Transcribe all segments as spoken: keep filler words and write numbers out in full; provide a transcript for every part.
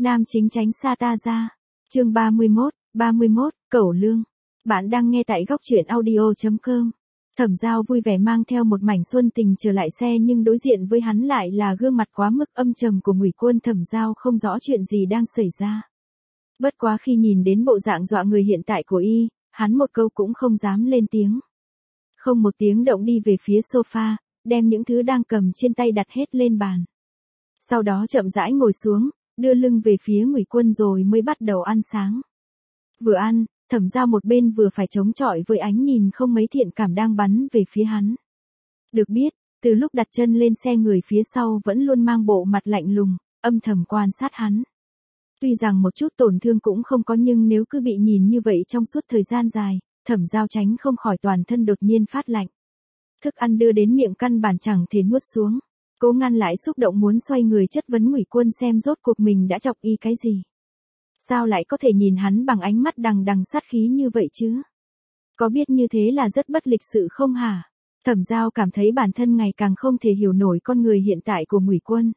Nam chính tránh xa ta ra. Chương ba mươi mốt, ba mươi mốt, Cẩu Lương. Bạn đang nghe tại góc truyện audio chấm com. Thẩm Giao vui vẻ mang theo một mảnh xuân tình trở lại xe, nhưng đối diện với hắn lại là gương mặt quá mức âm trầm của Ngụy Quân. Thẩm Giao không rõ chuyện gì đang xảy ra. Bất quá khi nhìn đến bộ dạng dọa người hiện tại của y, hắn một câu cũng không dám lên tiếng. Không một tiếng động đi về phía sofa, đem những thứ đang cầm trên tay đặt hết lên bàn. Sau đó chậm rãi ngồi xuống, đưa lưng về phía Ngụy Quân rồi mới bắt đầu ăn sáng. Vừa ăn, Thẩm Giao một bên vừa phải chống chọi với ánh nhìn không mấy thiện cảm đang bắn về phía hắn. Được biết, từ lúc đặt chân lên xe, người phía sau vẫn luôn mang bộ mặt lạnh lùng, âm thầm quan sát hắn. Tuy rằng một chút tổn thương cũng không có, nhưng nếu cứ bị nhìn như vậy trong suốt thời gian dài, Thẩm Giao tránh không khỏi toàn thân đột nhiên phát lạnh. Thức ăn đưa đến miệng căn bản chẳng thể nuốt xuống. Cố ngăn lại xúc động muốn xoay người chất vấn Ngụy Quân xem rốt cuộc mình đã chọc y cái gì. Sao lại có thể nhìn hắn bằng ánh mắt đằng đằng sát khí như vậy chứ? Có biết như thế là rất bất lịch sự không hả? Thẩm Giao cảm thấy bản thân ngày càng không thể hiểu nổi con người hiện tại của Ngụy Quân.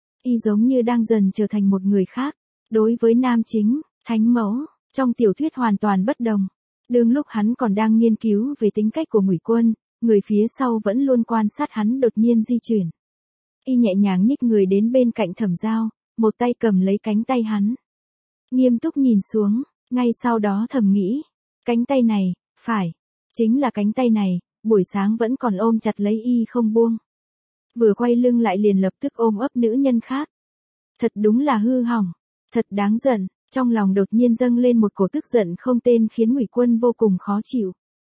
Y giống như đang dần trở thành một người khác. Đối với nam chính, thánh mẫu, trong tiểu thuyết hoàn toàn bất đồng. Đương lúc hắn còn đang nghiên cứu về tính cách của Ngụy Quân, người phía sau vẫn luôn quan sát hắn đột nhiên di chuyển. Y nhẹ nhàng nhích người đến bên cạnh Thẩm Giao, một tay cầm lấy cánh tay hắn. Nghiêm túc nhìn xuống, ngay sau đó thầm nghĩ, cánh tay này, phải, chính là cánh tay này, buổi sáng vẫn còn ôm chặt lấy y không buông. Vừa quay lưng lại liền lập tức ôm ấp nữ nhân khác. Thật đúng là hư hỏng, thật đáng giận, trong lòng đột nhiên dâng lên một cổ tức giận không tên khiến Ngụy Quân vô cùng khó chịu.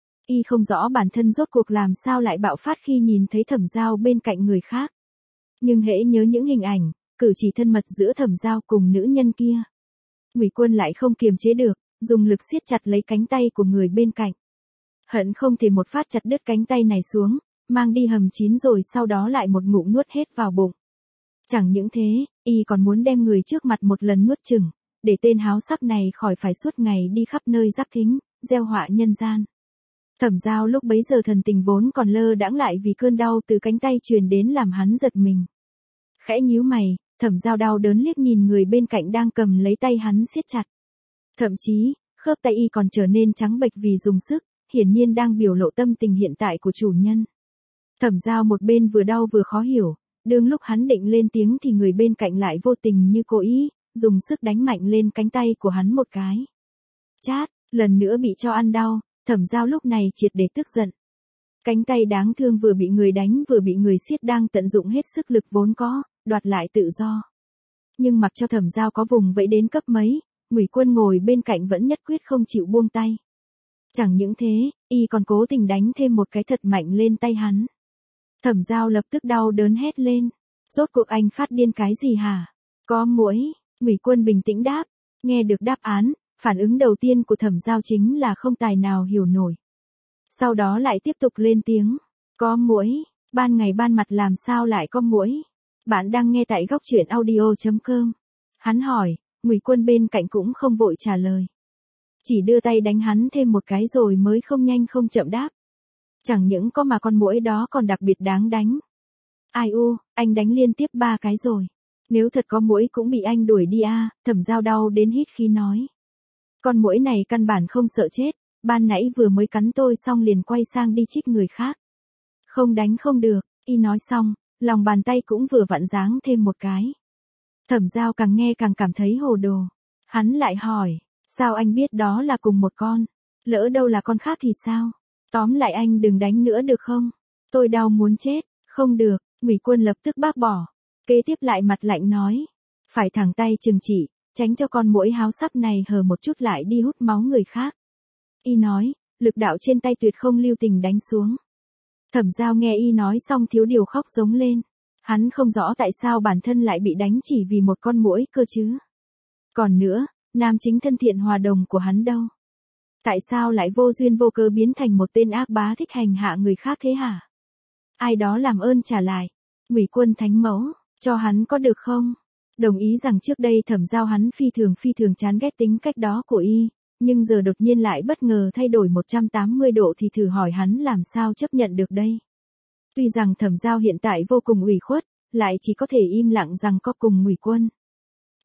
Y không rõ bản thân rốt cuộc làm sao lại bạo phát khi nhìn thấy Thẩm Giao bên cạnh người khác. Nhưng hễ nhớ những hình ảnh, cử chỉ thân mật giữa Thẩm Giao cùng nữ nhân kia, Ngụy Quân lại không kiềm chế được, dùng lực siết chặt lấy cánh tay của người bên cạnh. Hận không thể một phát chặt đứt cánh tay này xuống, mang đi hầm chín rồi sau đó lại một ngụm nuốt hết vào bụng. Chẳng những thế, y còn muốn đem người trước mặt một lần nuốt chửng, để tên háo sắc này khỏi phải suốt ngày đi khắp nơi rắc thính, gieo họa nhân gian. Thẩm Giao lúc bấy giờ thần tình vốn còn lơ đãng lại vì cơn đau từ cánh tay truyền đến làm hắn giật mình. Khẽ nhíu mày, Thẩm Giao đau đớn liếc nhìn người bên cạnh đang cầm lấy tay hắn siết chặt. Thậm chí, khớp tay y còn trở nên trắng bệch vì dùng sức, hiển nhiên đang biểu lộ tâm tình hiện tại của chủ nhân. Thẩm Giao một bên vừa đau vừa khó hiểu, đương lúc hắn định lên tiếng thì người bên cạnh lại vô tình như cố ý, dùng sức đánh mạnh lên cánh tay của hắn một cái. Chát, lần nữa bị cho ăn đau, Thẩm Giao lúc này triệt để tức giận. Cánh tay đáng thương vừa bị người đánh vừa bị người siết đang tận dụng hết sức lực vốn có, đoạt lại tự do. Nhưng mặc cho Thẩm Giao có vùng vẫy đến cấp mấy, Ngụy Quân ngồi bên cạnh vẫn nhất quyết không chịu buông tay. Chẳng những thế, y còn cố tình đánh thêm một cái thật mạnh lên tay hắn. Thẩm Giao lập tức đau đớn hét lên. Rốt cuộc anh phát điên cái gì hả? Có muỗi, Ngụy Quân bình tĩnh đáp. Nghe được đáp án, phản ứng đầu tiên của Thẩm Giao chính là không tài nào hiểu nổi. Sau đó lại tiếp tục lên tiếng. Có muỗi, ban ngày ban mặt làm sao lại có muỗi? Bạn đang nghe tại góc truyện audio chấm com. Hắn hỏi, Ngụy Quân bên cạnh cũng không vội trả lời. Chỉ đưa tay đánh hắn thêm một cái rồi mới không nhanh không chậm đáp. Chẳng những có mà con muỗi đó còn đặc biệt đáng đánh. Ai u, anh đánh liên tiếp ba cái rồi. Nếu thật có muỗi cũng bị anh đuổi đi a. Thẩm Giao đau đến hít khí nói. Con muỗi này căn bản không sợ chết, ban nãy vừa mới cắn tôi xong liền quay sang đi chích người khác. Không đánh không được, y nói xong, lòng bàn tay cũng vừa vặn giáng thêm một cái. Thẩm Giao càng nghe càng cảm thấy hồ đồ. Hắn lại hỏi, sao anh biết đó là cùng một con? Lỡ đâu là con khác thì sao? Tóm lại anh đừng đánh nữa được không? Tôi đau muốn chết. Không được, Ngụy Quân lập tức bác bỏ. Kế tiếp lại mặt lạnh nói, phải thẳng tay trừng trị, tránh cho con muỗi háo sắc này hờ một chút lại đi hút máu người khác. Y nói, lực đạo trên tay tuyệt không lưu tình đánh xuống. Thẩm Giao nghe y nói xong thiếu điều khóc giống lên. Hắn không rõ tại sao bản thân lại bị đánh chỉ vì một con muỗi cơ chứ. Còn nữa, nam chính thân thiện hòa đồng của hắn đâu? Tại sao lại vô duyên vô cớ biến thành một tên ác bá thích hành hạ người khác thế hả? Ai đó làm ơn trả lại. Ngụy Quân thánh mẫu, cho hắn có được không? Đồng ý rằng trước đây Thẩm Giao hắn phi thường phi thường chán ghét tính cách đó của y, nhưng giờ đột nhiên lại bất ngờ thay đổi một trăm tám mươi độ thì thử hỏi hắn làm sao chấp nhận được đây. Tuy rằng Thẩm Giao hiện tại vô cùng ủy khuất, lại chỉ có thể im lặng rằng có cùng Ngụy Quân.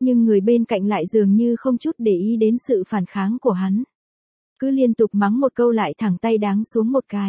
Nhưng người bên cạnh lại dường như không chút để ý đến sự phản kháng của hắn. Cứ liên tục mắng một câu lại thẳng tay đáng xuống một cái.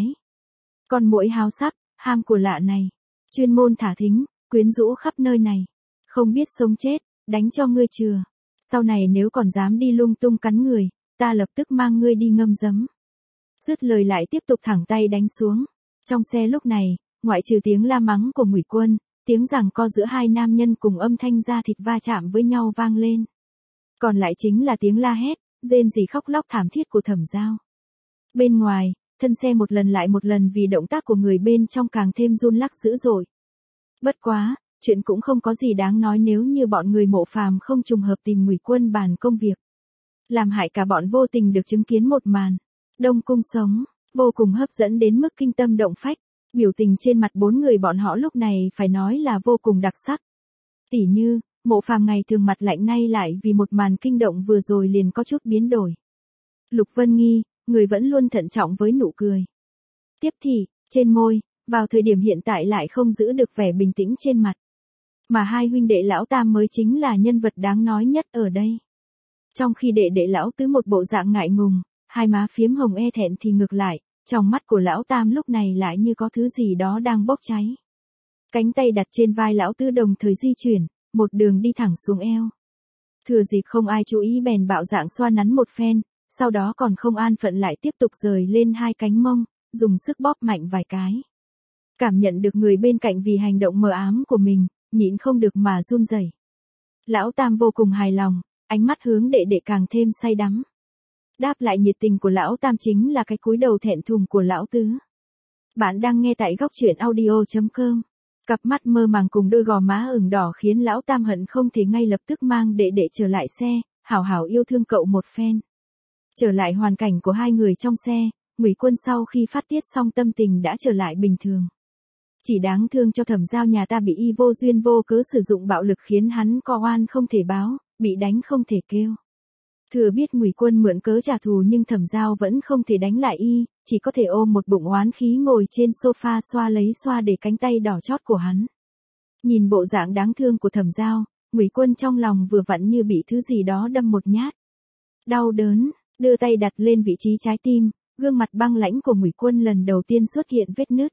Con muỗi háo sắc, ham của lạ này. Chuyên môn thả thính, quyến rũ khắp nơi này. Không biết sống chết, đánh cho ngươi chừa. Sau này nếu còn dám đi lung tung cắn người, ta lập tức mang ngươi đi ngâm giấm. Dứt lời lại tiếp tục thẳng tay đánh xuống. Trong xe lúc này, ngoại trừ tiếng la mắng của Ngụy Quân, tiếng giằng co giữa hai nam nhân cùng âm thanh da thịt va chạm với nhau vang lên. Còn lại chính là tiếng la hét, rên rỉ khóc lóc thảm thiết của Thẩm Giao. Bên ngoài, thân xe một lần lại một lần vì động tác của người bên trong càng thêm run lắc dữ dội. Bất quá, chuyện cũng không có gì đáng nói nếu như bọn người Mộ Phàm không trùng hợp tìm Ngụy Quân bàn công việc. Làm hại cả bọn vô tình được chứng kiến một màn. Đông cung sống, vô cùng hấp dẫn đến mức kinh tâm động phách. Biểu tình trên mặt bốn người bọn họ lúc này phải nói là vô cùng đặc sắc. Tỉ như, Mộ Phàm ngày thường mặt lạnh nay lại vì một màn kinh động vừa rồi liền có chút biến đổi. Lục Vân Nghi, người vẫn luôn thận trọng với nụ cười. Tiếp thì, trên môi, vào thời điểm hiện tại lại không giữ được vẻ bình tĩnh trên mặt. Mà hai huynh đệ lão tam mới chính là nhân vật đáng nói nhất ở đây. Trong khi đệ đệ lão tứ một bộ dạng ngại ngùng, hai má phiếm hồng e thẹn thì ngược lại, trong mắt của lão tam lúc này lại như có thứ gì đó đang bốc cháy. Cánh tay đặt trên vai lão tứ đồng thời di chuyển, một đường đi thẳng xuống eo. Thừa dịp không ai chú ý bèn bạo dạng xoa nắn một phen, sau đó còn không an phận lại tiếp tục rời lên hai cánh mông, dùng sức bóp mạnh vài cái. Cảm nhận được người bên cạnh vì hành động mờ ám của mình, nhịn không được mà run rẩy. Lão tam vô cùng hài lòng, ánh mắt hướng đệ đệ càng thêm say đắm. Đáp lại nhiệt tình của lão tam chính là cái cúi đầu thẹn thùng của lão tứ. Bạn đang nghe tại góc truyện audio chấm com. Cặp mắt mơ màng cùng đôi gò má ửng đỏ khiến lão tam hận không thể ngay lập tức mang đệ đệ trở lại xe, hảo hảo yêu thương cậu một phen. Trở lại hoàn cảnh của hai người trong xe, Ngụy Quân sau khi phát tiết xong tâm tình đã trở lại bình thường. Chỉ đáng thương cho Thẩm Giao nhà ta bị y vô duyên vô cớ sử dụng bạo lực khiến hắn co oan không thể báo, bị đánh không thể kêu. Thừa biết Ngụy Quân mượn cớ trả thù nhưng Thẩm Giao vẫn không thể đánh lại y, chỉ có thể ôm một bụng oán khí ngồi trên sofa xoa lấy xoa để cánh tay đỏ chót của hắn. Nhìn bộ dạng đáng thương của Thẩm Giao, Ngụy Quân trong lòng vừa vặn như bị thứ gì đó đâm một nhát. Đau đớn, đưa tay đặt lên vị trí trái tim, gương mặt băng lãnh của Ngụy Quân lần đầu tiên xuất hiện vết nứt.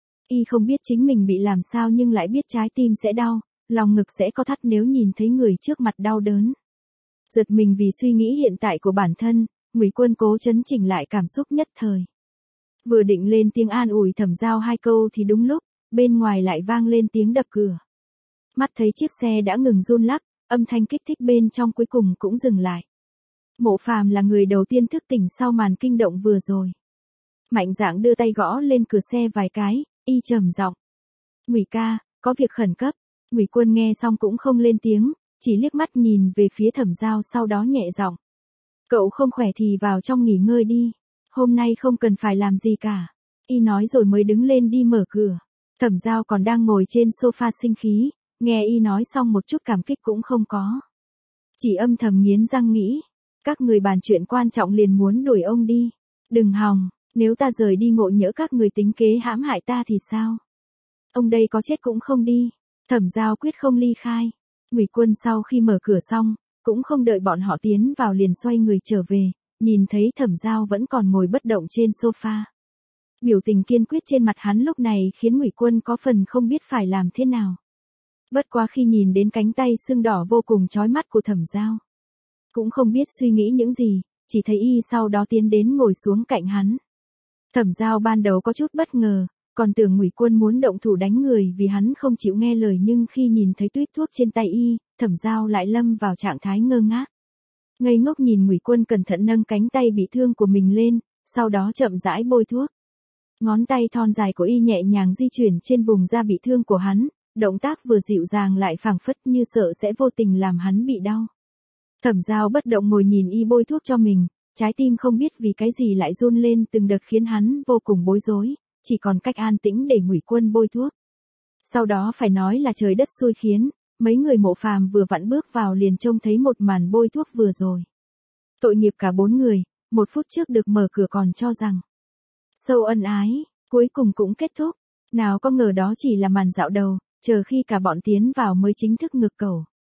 Y không biết chính mình bị làm sao nhưng lại biết trái tim sẽ đau, lòng ngực sẽ co thắt nếu nhìn thấy người trước mặt đau đớn. Giật mình vì suy nghĩ hiện tại của bản thân, Ngụy Quân cố chấn chỉnh lại cảm xúc nhất thời. Vừa định lên tiếng an ủi Thẩm Giao hai câu thì đúng lúc, bên ngoài lại vang lên tiếng đập cửa. Mắt thấy chiếc xe đã ngừng run lắc, âm thanh kích thích bên trong cuối cùng cũng dừng lại. Mộ Phàm là người đầu tiên thức tỉnh sau màn kinh động vừa rồi. Mạnh dạn đưa tay gõ lên cửa xe vài cái, y trầm giọng. Ngụy ca, có việc khẩn cấp. Ngụy Quân nghe xong cũng không lên tiếng, chỉ liếc mắt nhìn về phía Thẩm Giao sau đó nhẹ giọng. Cậu không khỏe thì vào trong nghỉ ngơi đi. Hôm nay không cần phải làm gì cả. Y nói rồi mới đứng lên đi mở cửa. Thẩm Giao còn đang ngồi trên sofa sinh khí, nghe y nói xong một chút cảm kích cũng không có. Chỉ âm thầm nghiến răng nghĩ. Các người bàn chuyện quan trọng liền muốn đuổi ông đi. Đừng hòng, nếu ta rời đi ngộ nhỡ các người tính kế hãm hại ta thì sao? Ông đây có chết cũng không đi. Thẩm Giao quyết không ly khai. Ngụy Quân sau khi mở cửa xong, cũng không đợi bọn họ tiến vào liền xoay người trở về, nhìn thấy Thẩm Giao vẫn còn ngồi bất động trên sofa. Biểu tình kiên quyết trên mặt hắn lúc này khiến Ngụy Quân có phần không biết phải làm thế nào. Bất quá khi nhìn đến cánh tay sưng đỏ vô cùng chói mắt của Thẩm Giao, cũng không biết suy nghĩ những gì, chỉ thấy y sau đó tiến đến ngồi xuống cạnh hắn. Thẩm Giao ban đầu có chút bất ngờ, còn tưởng Ngụy Quân muốn động thủ đánh người vì hắn không chịu nghe lời nhưng khi nhìn thấy tuýp thuốc trên tay y, Thẩm Giao lại lâm vào trạng thái ngơ ngác. Ngây ngốc nhìn Ngụy Quân cẩn thận nâng cánh tay bị thương của mình lên, sau đó chậm rãi bôi thuốc. Ngón tay thon dài của y nhẹ nhàng di chuyển trên vùng da bị thương của hắn, động tác vừa dịu dàng lại phảng phất như sợ sẽ vô tình làm hắn bị đau. Thẩm Giao bất động ngồi nhìn y bôi thuốc cho mình, trái tim không biết vì cái gì lại run lên từng đợt khiến hắn vô cùng bối rối, chỉ còn cách an tĩnh để Ngụy Quân bôi thuốc. Sau đó phải nói là trời đất xui khiến, mấy người Mộ Phàm vừa vặn bước vào liền trông thấy một màn bôi thuốc vừa rồi. Tội nghiệp cả bốn người, một phút trước được mở cửa còn cho rằng sâu ân ái, cuối cùng cũng kết thúc. Nào có ngờ đó chỉ là màn dạo đầu, chờ khi cả bọn tiến vào mới chính thức ngược cầu.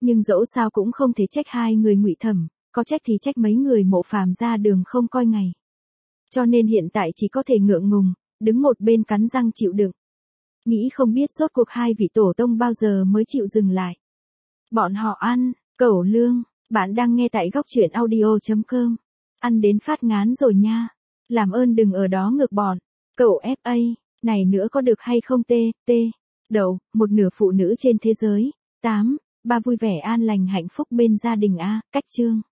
Nhưng dẫu sao cũng không thể trách hai người Ngụy Thẩm, có trách thì trách mấy người Mộ Phàm ra đường không coi ngày. Cho nên hiện tại chỉ có thể ngượng ngùng, đứng một bên cắn răng chịu đựng. Nghĩ không biết rốt cuộc hai vị tổ tông bao giờ mới chịu dừng lại. Bọn họ ăn cẩu lương, bạn đang nghe tại góc truyện audio chấm com. Ăn đến phát ngán rồi nha. Làm ơn đừng ở đó ngược bọn. Cậu ép a, này nữa có được hay không tê, tê. Đậu, một nửa phụ nữ trên thế giới. tám. Ba vui vẻ an lành hạnh phúc bên gia đình A, cách chương.